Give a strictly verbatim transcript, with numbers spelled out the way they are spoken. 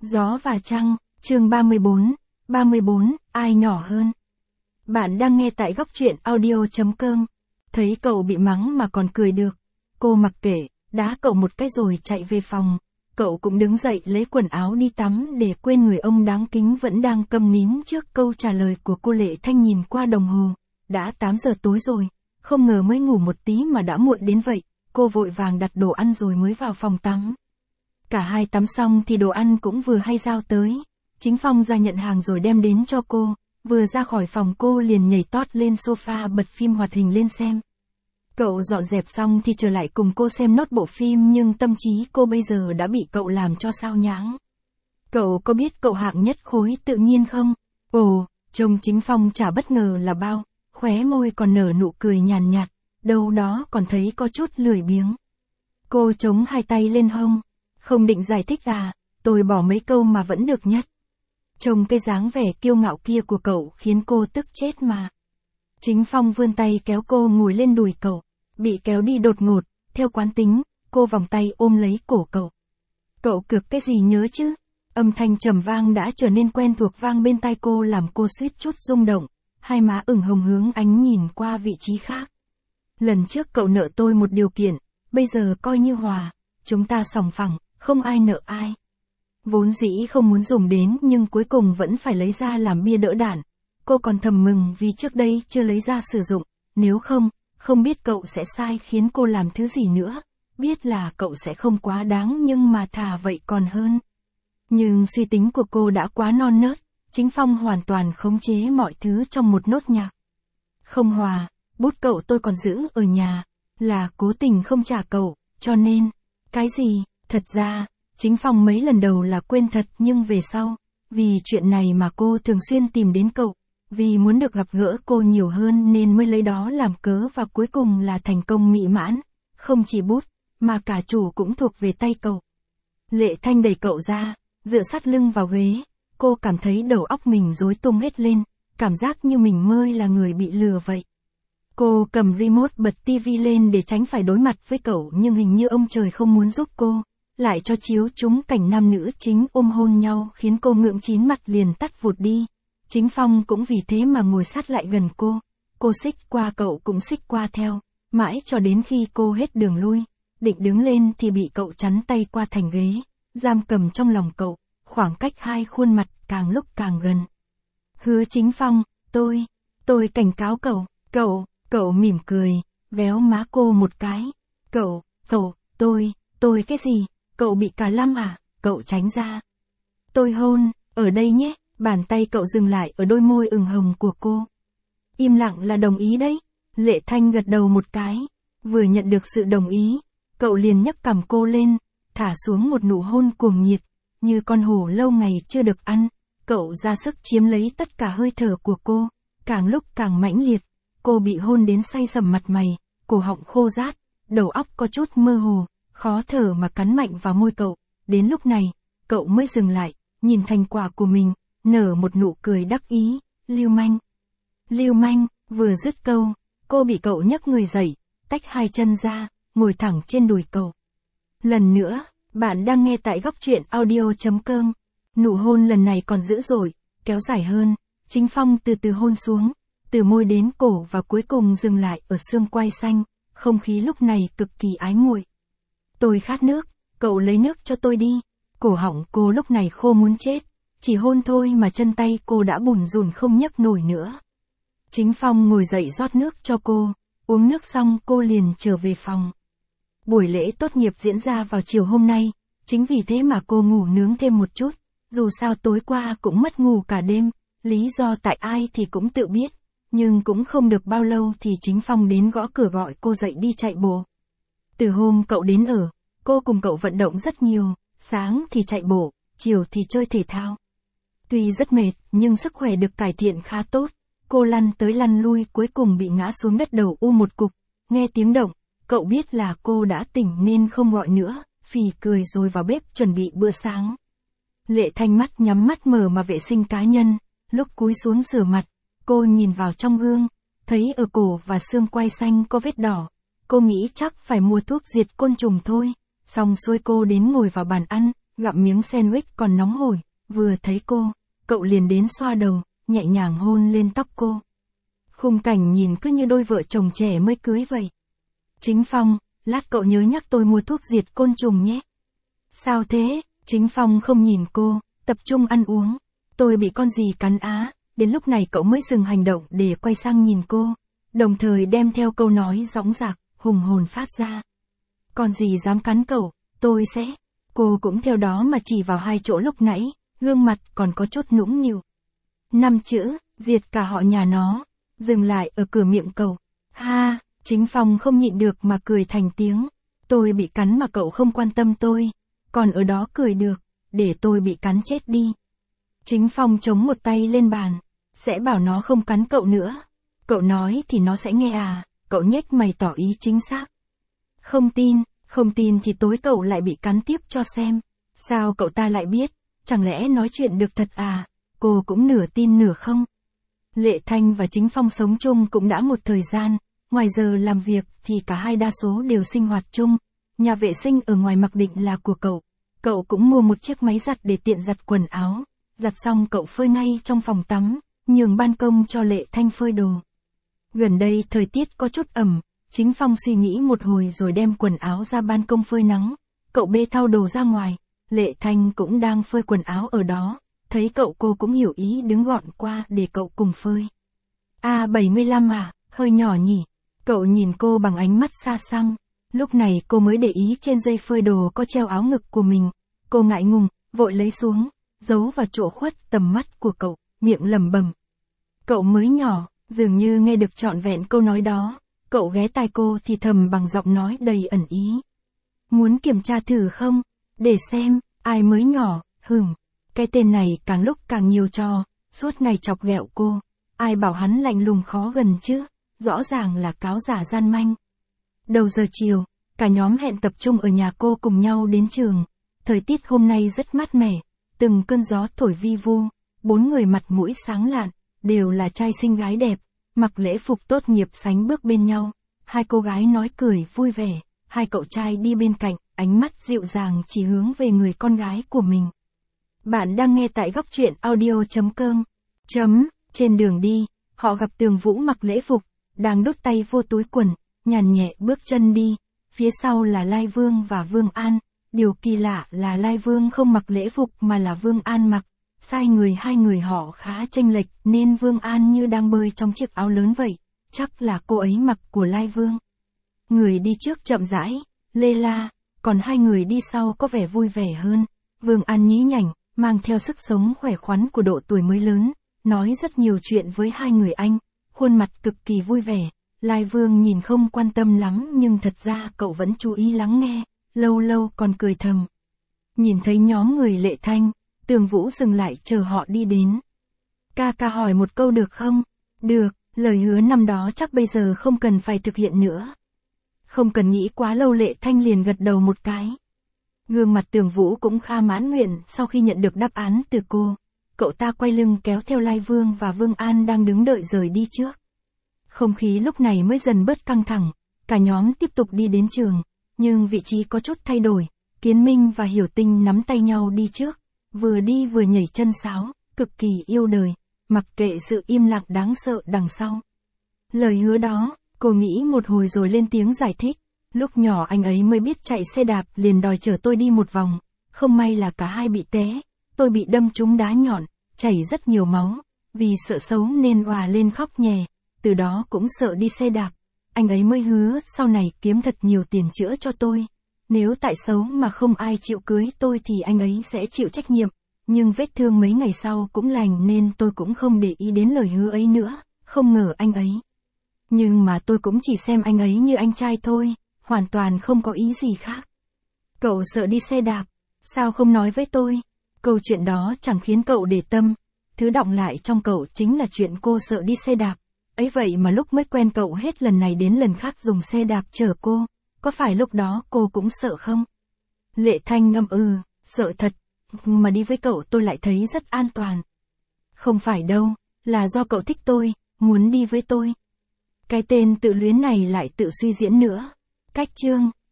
Gió và trăng, chương ba mươi bốn, ba mươi bốn, ai nhỏ hơn? Bạn đang nghe tại góc truyện audio.com. Thấy cậu bị mắng mà còn cười được. Cô mặc kệ, đá cậu một cái rồi chạy về phòng. Cậu cũng đứng dậy lấy quần áo đi tắm để quên người ông đáng kính vẫn đang câm nín trước câu trả lời của cô Lệ Thanh. Nhìn qua đồng hồ. Đã tám giờ tối rồi. Không ngờ mới ngủ một tí mà đã muộn đến vậy. Cô vội vàng đặt đồ ăn rồi mới vào phòng tắm. Cả hai tắm xong thì đồ ăn cũng vừa hay giao tới. Chính Phong ra nhận hàng rồi đem đến cho cô. Vừa ra khỏi phòng cô liền nhảy tót lên sofa bật phim hoạt hình lên xem. Cậu dọn dẹp xong thì trở lại cùng cô xem nốt bộ phim, nhưng tâm trí cô bây giờ đã bị cậu làm cho sao nhãng. Cậu có biết cậu hạng nhất khối tự nhiên không? Ồ, trông Chính Phong chả bất ngờ là bao, khóe môi còn nở nụ cười nhàn nhạt, đâu đó còn thấy có chút lười biếng. Cô chống hai tay lên hông. Không định giải thích à, tôi bỏ mấy câu mà vẫn được nhất. Trông cái dáng vẻ kiêu ngạo kia của cậu khiến cô tức chết mà. Chính Phong vươn tay kéo cô ngồi lên đùi cậu. Bị kéo đi đột ngột, theo quán tính, cô vòng tay ôm lấy cổ cậu. Cậu cược cái gì nhớ chứ? Âm thanh trầm vang đã trở nên quen thuộc vang bên tai cô làm cô suýt chút rung động. Hai má ửng hồng hướng ánh nhìn qua vị trí khác. Lần trước cậu nợ tôi một điều kiện, bây giờ coi như hòa. Chúng ta sòng phẳng, không ai nợ ai. Vốn dĩ không muốn dùng đến nhưng cuối cùng vẫn phải lấy ra làm bia đỡ đạn. Cô còn thầm mừng vì trước đây chưa lấy ra sử dụng. Nếu không, không biết cậu sẽ sai khiến cô làm thứ gì nữa. Biết là cậu sẽ không quá đáng nhưng mà thà vậy còn hơn. Nhưng suy tính của cô đã quá non nớt. Chính Phong hoàn toàn khống chế mọi thứ trong một nốt nhạc. Không hòa, bút cậu tôi còn giữ ở nhà. Là cố tình không trả cậu, cho nên... Cái gì? Thật ra, Chính Phong mấy lần đầu là quên thật, nhưng về sau, vì chuyện này mà cô thường xuyên tìm đến cậu, vì muốn được gặp gỡ cô nhiều hơn nên mới lấy đó làm cớ và cuối cùng là thành công mỹ mãn. Không chỉ bút, mà cả chủ cũng thuộc về tay cậu. Lệ Thanh đẩy cậu ra, dựa sát lưng vào ghế, cô cảm thấy đầu óc mình rối tung hết lên, cảm giác như mình mới là người bị lừa vậy. Cô cầm remote bật tivi lên để tránh phải đối mặt với cậu, nhưng hình như ông trời không muốn giúp cô, lại cho chiếu chúng cảnh nam nữ chính ôm hôn nhau khiến cô ngượng chín mặt liền tắt vụt đi. Chính Phong cũng vì thế mà ngồi sát lại gần cô. Cô xích qua cậu cũng xích qua theo, mãi cho đến khi cô hết đường lui, định đứng lên thì bị cậu chắn tay qua thành ghế, giam cầm trong lòng cậu, khoảng cách hai khuôn mặt càng lúc càng gần. Hứa Chính Phong, tôi, tôi cảnh cáo cậu, cậu... Cậu mỉm cười, véo má cô một cái. Cậu, cậu, tôi, tôi cái gì? Cậu bị cả lăm à? Cậu tránh ra. Tôi hôn, ở đây nhé. Bàn tay cậu dừng lại ở đôi môi ửng hồng của cô. Im lặng là đồng ý đấy. Lệ Thanh gật đầu một cái. Vừa nhận được sự đồng ý, cậu liền nhấc cằm cô lên, thả xuống một nụ hôn cuồng nhiệt, như con hổ lâu ngày chưa được ăn. Cậu ra sức chiếm lấy tất cả hơi thở của cô, càng lúc càng mãnh liệt. Cô bị hôn đến say sầm mặt mày, cổ họng khô rát, đầu óc có chút mơ hồ, khó thở mà cắn mạnh vào môi cậu. Đến lúc này, cậu mới dừng lại, nhìn thành quả của mình, nở một nụ cười đắc ý, lưu manh. Lưu manh, vừa dứt câu, cô bị cậu nhấc người dậy, tách hai chân ra, ngồi thẳng trên đùi cậu. Lần nữa, bạn đang nghe tại góc truyện audio.com. Nụ hôn lần này còn dữ dội, kéo dài hơn, Chính Phong từ từ hôn xuống. Từ môi đến cổ và cuối cùng dừng lại ở xương quai xanh, không khí lúc này cực kỳ ái muội. Tôi khát nước, cậu lấy nước cho tôi đi. Cổ họng cô lúc này khô muốn chết, chỉ hôn thôi mà chân tay cô đã bùn rùn không nhấc nổi nữa. Chính Phong ngồi dậy rót nước cho cô, uống nước xong cô liền trở về phòng. Buổi lễ tốt nghiệp diễn ra vào chiều hôm nay, chính vì thế mà cô ngủ nướng thêm một chút, dù sao tối qua cũng mất ngủ cả đêm, lý do tại ai thì cũng tự biết. Nhưng cũng không được bao lâu thì Chính Phong đến gõ cửa gọi cô dậy đi chạy bộ. Từ hôm cậu đến ở, cô cùng cậu vận động rất nhiều, sáng thì chạy bộ, chiều thì chơi thể thao. Tuy rất mệt, nhưng sức khỏe được cải thiện khá tốt. Cô lăn tới lăn lui cuối cùng bị ngã xuống đất đầu u một cục. Nghe tiếng động, cậu biết là cô đã tỉnh nên không gọi nữa, phì cười rồi vào bếp chuẩn bị bữa sáng. Lệ Thanh mắt nhắm mắt mở mà vệ sinh cá nhân, lúc cúi xuống rửa mặt. Cô nhìn vào trong gương, thấy ở cổ và xương quai xanh có vết đỏ. Cô nghĩ chắc phải mua thuốc diệt côn trùng thôi. Xong xuôi cô đến ngồi vào bàn ăn, gặm miếng sandwich còn nóng hổi, vừa thấy cô, cậu liền đến xoa đầu, nhẹ nhàng hôn lên tóc cô. Khung cảnh nhìn cứ như đôi vợ chồng trẻ mới cưới vậy. Chính Phong, lát cậu nhớ nhắc tôi mua thuốc diệt côn trùng nhé. Sao thế? Chính Phong không nhìn cô, tập trung ăn uống. Tôi bị con gì cắn á, đến lúc này cậu mới dừng hành động để quay sang nhìn cô, đồng thời đem theo câu nói dõng dạc, hùng hồn phát ra. Con gì dám cắn cậu, tôi sẽ. Cô cũng theo đó mà chỉ vào hai chỗ lúc nãy, gương mặt còn có chút nũng nịu. Năm chữ, diệt cả họ nhà nó, dừng lại ở cửa miệng cậu. Ha, Chính Phong không nhịn được mà cười thành tiếng. Tôi bị cắn mà cậu không quan tâm tôi, còn ở đó cười được, để tôi bị cắn chết đi. Chính Phong chống một tay lên bàn, sẽ bảo nó không cắn cậu nữa. Cậu nói thì nó sẽ nghe à, cậu nhếch mày tỏ ý chính xác. Không tin, không tin thì tối cậu lại bị cắn tiếp cho xem. Sao cậu ta lại biết, chẳng lẽ nói chuyện được thật à, cô cũng nửa tin nửa không. Lệ Thanh và Chính Phong sống chung cũng đã một thời gian, ngoài giờ làm việc thì cả hai đa số đều sinh hoạt chung. Nhà vệ sinh ở ngoài mặc định là của cậu, cậu cũng mua một chiếc máy giặt để tiện giặt quần áo. Giặt xong cậu phơi ngay trong phòng tắm, nhường ban công cho Lệ Thanh phơi đồ. Gần đây thời tiết có chút ẩm, Chính Phong suy nghĩ một hồi rồi đem quần áo ra ban công phơi nắng. Cậu bê thau đồ ra ngoài, Lệ Thanh cũng đang phơi quần áo ở đó, thấy cậu cô cũng hiểu ý đứng gọn qua để cậu cùng phơi. A bảy mươi lăm à, hơi nhỏ nhỉ. Cậu nhìn cô bằng ánh mắt xa xăm. Lúc này cô mới để ý trên dây phơi đồ có treo áo ngực của mình. Cô ngại ngùng, vội lấy xuống, giấu vào chỗ khuất tầm mắt của cậu, miệng lẩm bẩm. Cậu mới nhỏ, dường như nghe được trọn vẹn câu nói đó, cậu ghé tai cô thì thầm bằng giọng nói đầy ẩn ý. Muốn kiểm tra thử không? Để xem, ai mới nhỏ, hừm. Cái tên này càng lúc càng nhiều trò, suốt ngày chọc ghẹo cô. Ai bảo hắn lạnh lùng khó gần chứ, rõ ràng là cáo giả gian manh. Đầu giờ chiều, cả nhóm hẹn tập trung ở nhà cô cùng nhau đến trường. Thời tiết hôm nay rất mát mẻ, từng cơn gió thổi vi vu, bốn người mặt mũi sáng lạn, đều là trai xinh gái đẹp, mặc lễ phục tốt nghiệp sánh bước bên nhau. Hai cô gái nói cười vui vẻ, hai cậu trai đi bên cạnh, ánh mắt dịu dàng chỉ hướng về người con gái của mình. Bạn đang nghe tại góc truyện audio chấm com. Chấm, trên đường đi, họ gặp Tường Vũ mặc lễ phục, đang đút tay vô túi quần, nhàn nhẹ bước chân đi, phía sau là Lai Vương và Vương An. Điều kỳ lạ là Lai Vương không mặc lễ phục mà là Vương An mặc, sai người hai người họ khá chênh lệch nên Vương An như đang bơi trong chiếc áo lớn vậy, chắc là cô ấy mặc của Lai Vương. Người đi trước chậm rãi, lê la, còn hai người đi sau có vẻ vui vẻ hơn. Vương An nhí nhảnh, mang theo sức sống khỏe khoắn của độ tuổi mới lớn, nói rất nhiều chuyện với hai người anh, khuôn mặt cực kỳ vui vẻ. Lai Vương nhìn không quan tâm lắm nhưng thật ra cậu vẫn chú ý lắng nghe, lâu lâu còn cười thầm. Nhìn thấy nhóm người Lệ Thanh, Tường Vũ dừng lại chờ họ đi đến. Ca ca hỏi một câu được không? Được, lời hứa năm đó chắc bây giờ không cần phải thực hiện nữa. Không cần nghĩ quá lâu Lệ Thanh liền gật đầu một cái. Gương mặt Tường Vũ cũng khá mãn nguyện sau khi nhận được đáp án từ cô. Cậu ta quay lưng kéo theo Lai Vương và Vương An đang đứng đợi rời đi trước. Không khí lúc này mới dần bớt căng thẳng, cả nhóm tiếp tục đi đến trường, nhưng vị trí có chút thay đổi. Kiến Minh và Hiểu Tinh nắm tay nhau đi trước, vừa đi vừa nhảy chân sáo, cực kỳ yêu đời, mặc kệ sự im lặng đáng sợ đằng sau. Lời hứa đó, cô nghĩ một hồi rồi lên tiếng giải thích. Lúc nhỏ anh ấy mới biết chạy xe đạp liền đòi chở tôi đi một vòng, không may là cả hai bị té, tôi bị đâm trúng đá nhọn, chảy rất nhiều máu, vì sợ xấu nên òa lên khóc nhè, từ đó cũng sợ đi xe đạp. Anh ấy mới hứa sau này kiếm thật nhiều tiền chữa cho tôi. Nếu tại xấu mà không ai chịu cưới tôi thì anh ấy sẽ chịu trách nhiệm, nhưng vết thương mấy ngày sau cũng lành nên tôi cũng không để ý đến lời hứa ấy nữa, không ngờ anh ấy. Nhưng mà tôi cũng chỉ xem anh ấy như anh trai thôi, hoàn toàn không có ý gì khác. Cậu sợ đi xe đạp, sao không nói với tôi? Câu chuyện đó chẳng khiến cậu để tâm, thứ đọng lại trong cậu chính là chuyện cô sợ đi xe đạp. Ấy vậy mà lúc mới quen cậu hết lần này đến lần khác dùng xe đạp chở cô, có phải lúc đó cô cũng sợ không? Lệ Thanh ngâm ừ, sợ thật, mà đi với cậu tôi lại thấy rất an toàn. Không phải đâu, là do cậu thích tôi, muốn đi với tôi. Cái tên tự luyến này lại tự suy diễn nữa. Cách chương